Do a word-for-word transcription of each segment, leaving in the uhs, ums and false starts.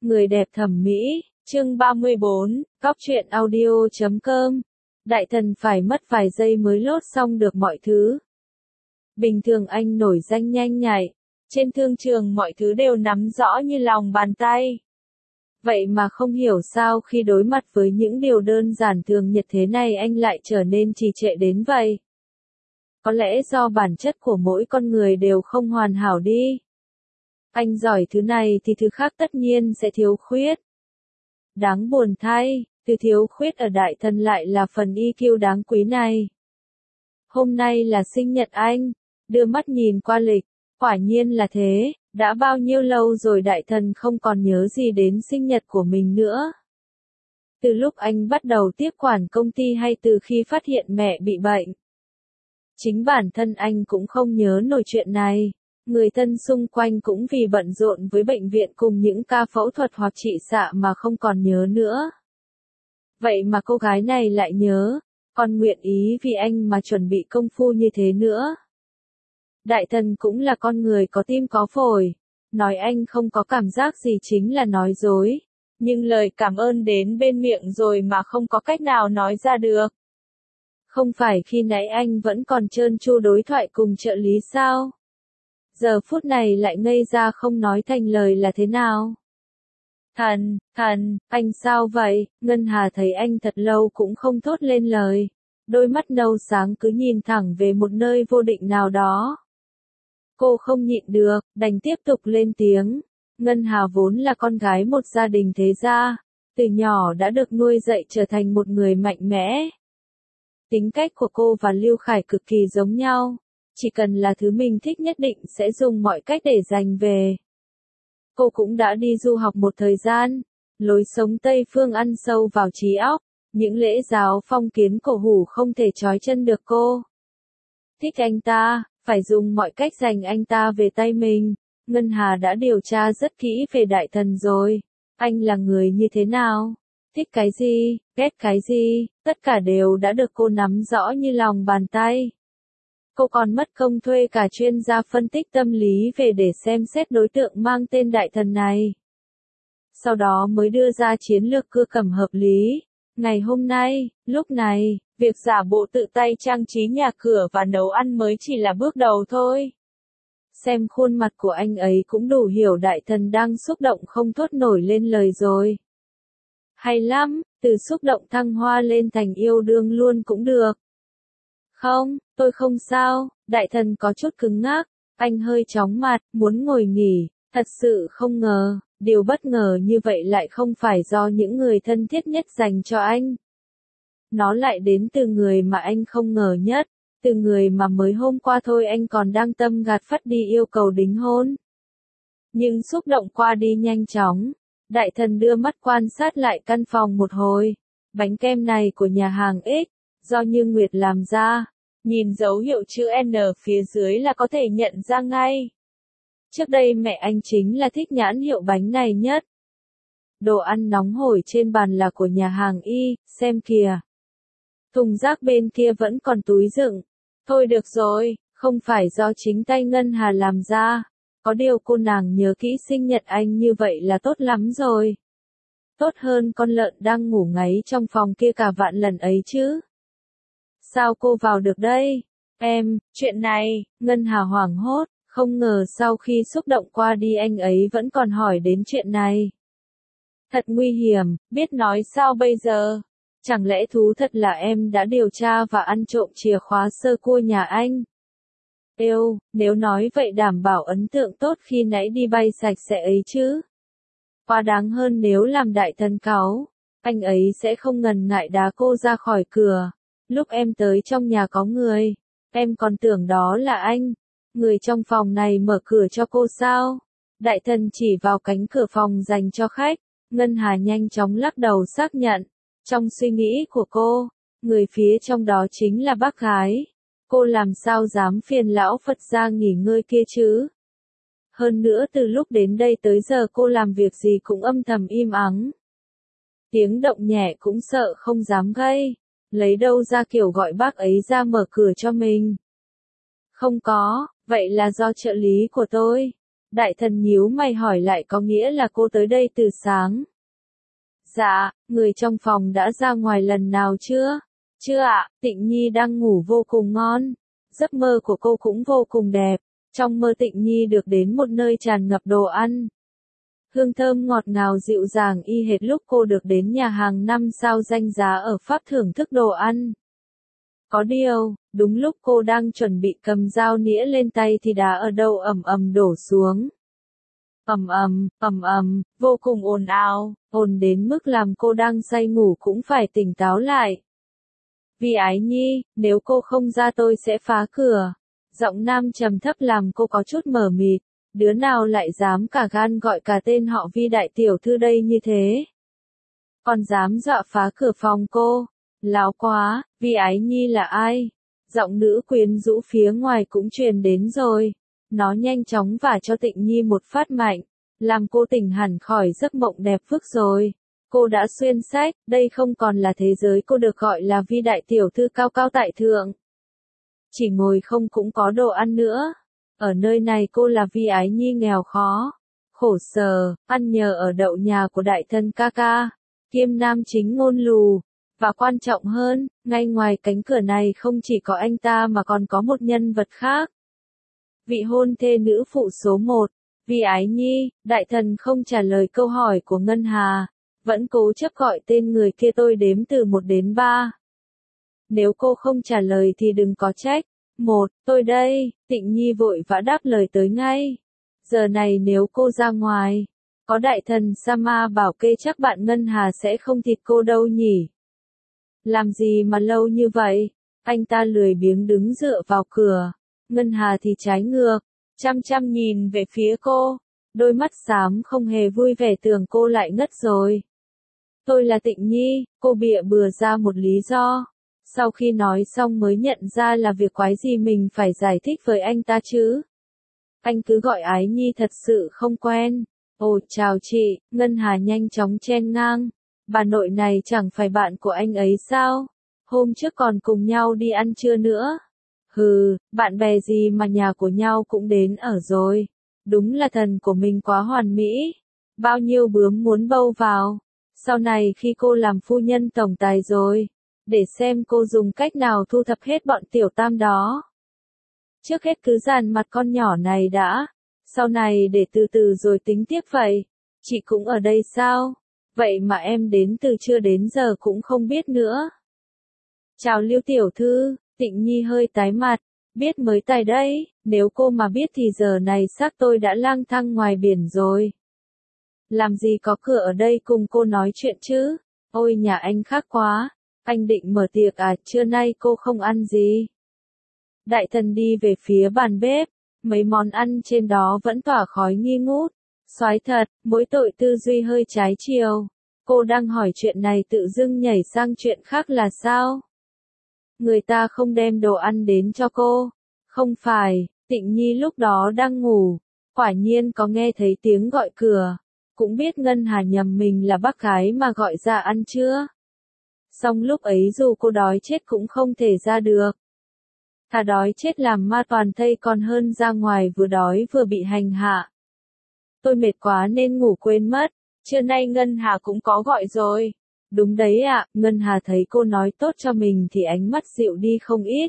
Người đẹp thẩm mỹ, chương ba mươi bốn, cóc truyện audio chấm com. Đại thần phải mất vài giây mới lốt xong được mọi thứ. Bình thường anh nổi danh nhanh nhạy, trên thương trường mọi thứ đều nắm rõ như lòng bàn tay. Vậy mà không hiểu sao khi đối mặt với những điều đơn giản thường nhật thế này anh lại trở nên trì trệ đến vậy. Có lẽ do bản chất của mỗi con người đều không hoàn hảo đi. Anh giỏi thứ này thì thứ khác tất nhiên sẽ thiếu khuyết. Đáng buồn thay, từ thiếu khuyết ở đại thần lại là phần i kiu đáng quý này. Hôm nay là sinh nhật anh, đưa mắt nhìn qua lịch, quả nhiên là thế, đã bao nhiêu lâu rồi đại thần không còn nhớ gì đến sinh nhật của mình nữa. Từ lúc anh bắt đầu tiếp quản công ty hay từ khi phát hiện mẹ bị bệnh. Chính bản thân anh cũng không nhớ nổi chuyện này. Người thân xung quanh cũng vì bận rộn với bệnh viện cùng những ca phẫu thuật hoặc trị xạ mà không còn nhớ nữa. Vậy mà cô gái này lại nhớ, còn nguyện ý vì anh mà chuẩn bị công phu như thế nữa. Đại thần cũng là con người có tim có phổi, nói anh không có cảm giác gì chính là nói dối, nhưng lời cảm ơn đến bên miệng rồi mà không có cách nào nói ra được. Không phải khi nãy anh vẫn còn trơn tru đối thoại cùng trợ lý sao? Giờ phút này lại ngây ra không nói thành lời là thế nào? Thần, thần, anh sao vậy? Ngân Hà thấy anh thật lâu cũng không thốt lên lời. Đôi mắt nâu sáng cứ nhìn thẳng về một nơi vô định nào đó. Cô không nhịn được, đành tiếp tục lên tiếng. Ngân Hà vốn là con gái một gia đình thế gia, từ nhỏ đã được nuôi dạy trở thành một người mạnh mẽ. Tính cách của cô và Lưu Khải cực kỳ giống nhau. Chỉ cần là thứ mình thích nhất định sẽ dùng mọi cách để giành về. Cô cũng đã đi du học một thời gian, lối sống Tây phương ăn sâu vào trí óc, những lễ giáo phong kiến cổ hủ không thể trói chân được cô. Thích anh ta, phải dùng mọi cách giành anh ta về tay mình. Ngân Hà đã điều tra rất kỹ về đại thần rồi. Anh là người như thế nào? Thích cái gì? Ghét cái gì? Tất cả đều đã được cô nắm rõ như lòng bàn tay. Cô còn mất công thuê cả chuyên gia phân tích tâm lý về để xem xét đối tượng mang tên đại thần này. Sau đó mới đưa ra chiến lược cưa cẩm hợp lý. Ngày hôm nay, lúc này, việc giả bộ tự tay trang trí nhà cửa và nấu ăn mới chỉ là bước đầu thôi. Xem khuôn mặt của anh ấy cũng đủ hiểu đại thần đang xúc động không thốt nổi lên lời rồi. Hay lắm, từ xúc động thăng hoa lên thành yêu đương luôn cũng được. Không, tôi không sao, đại thần có chút cứng ngắc, anh hơi chóng mặt, muốn ngồi nghỉ, thật sự không ngờ, điều bất ngờ như vậy lại không phải do những người thân thiết nhất dành cho anh. Nó lại đến từ người mà anh không ngờ nhất, từ người mà mới hôm qua thôi anh còn đang tâm gạt phắt đi yêu cầu đính hôn. Nhưng xúc động qua đi nhanh chóng, đại thần đưa mắt quan sát lại căn phòng một hồi, bánh kem này của nhà hàng X, do Như Nguyệt làm ra. Nhìn dấu hiệu chữ N phía dưới là có thể nhận ra ngay. Trước đây mẹ anh chính là thích nhãn hiệu bánh này nhất. Đồ ăn nóng hổi trên bàn là của nhà hàng Y, xem kìa. Thùng rác bên kia vẫn còn túi đựng. Thôi được rồi, không phải do chính tay Ngân Hà làm ra. Có điều cô nàng nhớ kỹ sinh nhật anh như vậy là tốt lắm rồi. Tốt hơn con lợn đang ngủ ngáy trong phòng kia cả vạn lần ấy chứ. Sao cô vào được đây? Em, chuyện này, Ngân Hà hoảng hốt, không ngờ sau khi xúc động qua đi anh ấy vẫn còn hỏi đến chuyện này. Thật nguy hiểm, biết nói sao bây giờ? Chẳng lẽ thú thật là em đã điều tra và ăn trộm chìa khóa sơ cua nhà anh? Êu, nếu nói vậy đảm bảo ấn tượng tốt khi nãy đi bay sạch sẽ ấy chứ. Quá đáng hơn nếu làm đại thần cáu, anh ấy sẽ không ngần ngại đá cô ra khỏi cửa. Lúc em tới trong nhà có người, em còn tưởng đó là anh. Người trong phòng này mở cửa cho cô sao? Đại thần chỉ vào cánh cửa phòng dành cho khách. Ngân Hà nhanh chóng lắc đầu xác nhận. Trong suy nghĩ của cô, người phía trong đó chính là bác gái. Cô làm sao dám phiền lão Phật gia nghỉ ngơi kia chứ? Hơn nữa từ lúc đến đây tới giờ cô làm việc gì cũng âm thầm im ắng. Tiếng động nhẹ cũng sợ không dám gây. Lấy đâu ra kiểu gọi bác ấy ra mở cửa cho mình. Không có, vậy là do trợ lý của tôi. Đại thần nhíu mày hỏi lại có nghĩa là cô tới đây từ sáng. Dạ, người trong phòng đã ra ngoài lần nào chưa? Chưa ạ, Tịnh Nhi đang ngủ vô cùng ngon. Giấc mơ của cô cũng vô cùng đẹp. Trong mơ Tịnh Nhi được đến một nơi tràn ngập đồ ăn. Hương thơm ngọt ngào dịu dàng y hệt lúc cô được đến nhà hàng năm sao danh giá ở Pháp thưởng thức đồ ăn. Có điều, đúng lúc cô đang chuẩn bị cầm dao nĩa lên tay thì đá ở đâu ầm ầm đổ xuống. Ầm ầm, ầm ầm, vô cùng ồn ào, ồn đến mức làm cô đang say ngủ cũng phải tỉnh táo lại. Vì Ái Nhi, nếu cô không ra tôi sẽ phá cửa. Giọng nam trầm thấp làm cô có chút mờ mịt, đứa nào lại dám cả gan gọi cả tên họ Vi đại tiểu thư đây như thế. Còn dám dọa phá cửa phòng cô, láo quá, Vi Ái Nhi là ai? Giọng nữ quyến rũ phía ngoài cũng truyền đến rồi. Nó nhanh chóng vả cho Tịnh Nhi một phát mạnh, làm cô tỉnh hẳn khỏi giấc mộng đẹp phước rồi. Cô đã xuyên sách, đây không còn là thế giới cô được gọi là Vi đại tiểu thư cao cao tại thượng. Chỉ ngồi không cũng có đồ ăn nữa. Ở nơi này cô là Vi Ái Nhi nghèo khó, khổ sở, ăn nhờ ở đậu nhà của đại thân ca ca, kiêm nam chính ngôn lù. Và quan trọng hơn, ngay ngoài cánh cửa này không chỉ có anh ta mà còn có một nhân vật khác. Vị hôn thê nữ phụ số một, Vi Ái Nhi. Đại thần không trả lời câu hỏi của Ngân Hà, vẫn cố chấp gọi tên người kia tôi đếm từ một đến ba. Nếu cô không trả lời thì đừng có trách. Một, tôi đây, Tịnh Nhi vội vã đáp lời tới ngay. Giờ này nếu cô ra ngoài, có đại thần Sama bảo kê chắc bạn Ngân Hà sẽ không thịt cô đâu nhỉ. Làm gì mà lâu như vậy? Anh ta lười biếng đứng dựa vào cửa. Ngân Hà thì trái ngược, chăm chăm nhìn về phía cô. Đôi mắt xám không hề vui vẻ tưởng cô lại ngất rồi. Tôi là Tịnh Nhi, cô bịa bừa ra một lý do. Sau khi nói xong mới nhận ra là việc quái gì mình phải giải thích với anh ta chứ. Anh cứ gọi Ái Nhi thật sự không quen. Ồ chào chị, Ngân Hà nhanh chóng chen ngang. Bà nội này chẳng phải bạn của anh ấy sao? Hôm trước còn cùng nhau đi ăn trưa nữa. Hừ, bạn bè gì mà nhà của nhau cũng đến ở rồi. Đúng là thần của mình quá hoàn mỹ. Bao nhiêu bướm muốn bâu vào. Sau này khi cô làm phu nhân tổng tài rồi, để xem cô dùng cách nào thu thập hết bọn tiểu tam đó. Trước hết cứ dàn mặt con nhỏ này đã. Sau này để từ từ rồi tính tiếp vậy. Chị cũng ở đây sao? Vậy mà em đến từ trưa đến giờ cũng không biết nữa. Chào Lưu tiểu thư, Tịnh Nhi hơi tái mặt. Biết mới tài đấy, nếu cô mà biết thì giờ này xác tôi đã lang thang ngoài biển rồi. Làm gì có cửa ở đây cùng cô nói chuyện chứ? Ôi nhà anh khác quá. Anh định mở tiệc à, trưa nay cô không ăn gì? Đại thần đi về phía bàn bếp, mấy món ăn trên đó vẫn tỏa khói nghi ngút. Soái thật, mỗi tội tư duy hơi trái chiều. Cô đang hỏi chuyện này tự dưng nhảy sang chuyện khác là sao? Người ta không đem đồ ăn đến cho cô. Không phải, Tịnh Nhi lúc đó đang ngủ. Quả nhiên có nghe thấy tiếng gọi cửa. Cũng biết Ngân Hà nhầm mình là bác gái mà gọi ra ăn chưa? Xong lúc ấy dù cô đói chết cũng không thể ra được. Thà đói chết làm ma toàn thây còn hơn ra ngoài vừa đói vừa bị hành hạ. Tôi mệt quá nên ngủ quên mất. Trưa nay Ngân Hà cũng có gọi rồi. Đúng đấy ạ, Ngân Hà thấy cô nói tốt cho mình thì ánh mắt dịu đi không ít.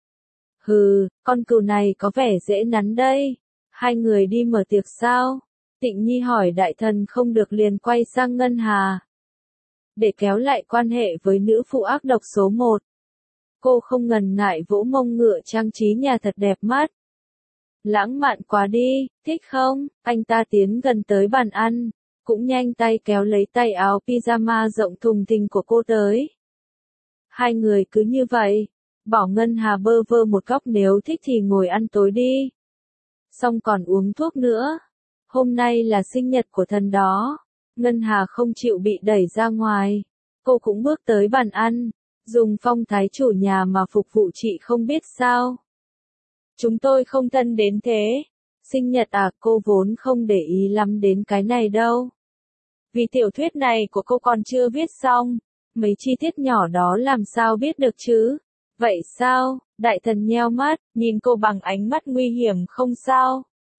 Hừ, con cừu này có vẻ dễ nắn đây. Hai người đi mở tiệc sao? Tịnh Nhi hỏi đại thần không được liền quay sang Ngân Hà. Để kéo lại quan hệ với nữ phụ ác độc số một. Cô không ngần ngại vỗ mông ngựa trang trí nhà thật đẹp mắt. Lãng mạn quá đi, thích không? Anh ta tiến gần tới bàn ăn, cũng nhanh tay kéo lấy tay áo pyjama rộng thùng thình của cô tới. Hai người cứ như vậy, bỏ Ngân Hà bơ vơ một góc nếu thích thì ngồi ăn tối đi. Xong còn uống thuốc nữa. Hôm nay là sinh nhật của thần đó. Ngân Hà không chịu bị đẩy ra ngoài. Cô cũng bước tới bàn ăn, dùng phong thái chủ nhà mà phục vụ chị không biết sao. Chúng tôi không thân đến thế. Sinh nhật à, cô vốn không để ý lắm đến cái này đâu. Vì tiểu thuyết này của cô còn chưa viết xong, mấy chi tiết nhỏ đó làm sao biết được chứ? Vậy sao? Đại thần nheo mắt, nhìn cô bằng ánh mắt nguy hiểm không sao?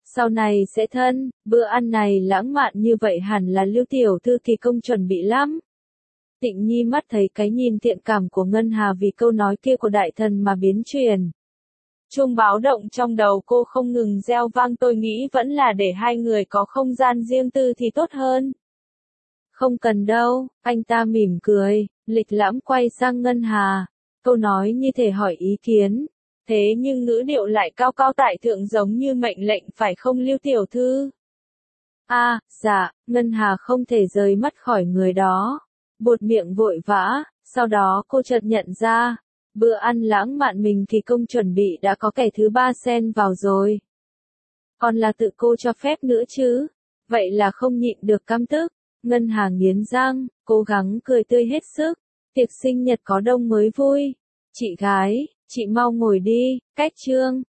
sau này sẽ thân, bữa ăn này lãng mạn như vậy hẳn là Lưu tiểu thư kỳ công chuẩn bị lắm. Tịnh Nhi mắt thấy cái nhìn thiện cảm của Ngân Hà vì câu nói kia của đại thần mà biến chuyển. Chuông báo động trong đầu cô không ngừng reo vang, tôi nghĩ vẫn là để hai người có không gian riêng tư thì tốt hơn. Không cần đâu, anh ta mỉm cười, lịch lãm quay sang Ngân Hà. Câu nói như thể hỏi ý kiến, thế nhưng ngữ điệu lại cao cao tại thượng giống như mệnh lệnh phải không Lưu tiểu thư? A, à, dạ, Ngân Hà không thể rời mắt khỏi người đó. Buột miệng vội vã, sau đó cô chợt nhận ra, bữa ăn lãng mạn mình thì công chuẩn bị đã có kẻ thứ ba xen vào rồi. Còn là tự cô cho phép nữa chứ, vậy là không nhịn được căm tức. Ngân Hà nghiến răng, cố gắng cười tươi hết sức, tiệc sinh nhật có đông mới vui. Chị gái, chị mau ngồi đi, cách trương.